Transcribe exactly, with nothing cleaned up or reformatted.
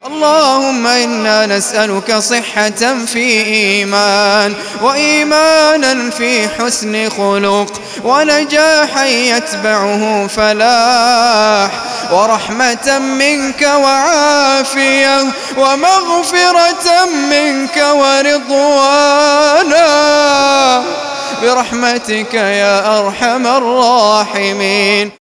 اللهم إنا نسألك صحة في إيمان، وإيمانا في حسن خلق، ونجاحا يتبعه فلاح، ورحمة منك وعافية، ومغفرة منك ورضوانا، برحمتك يا أرحم الراحمين.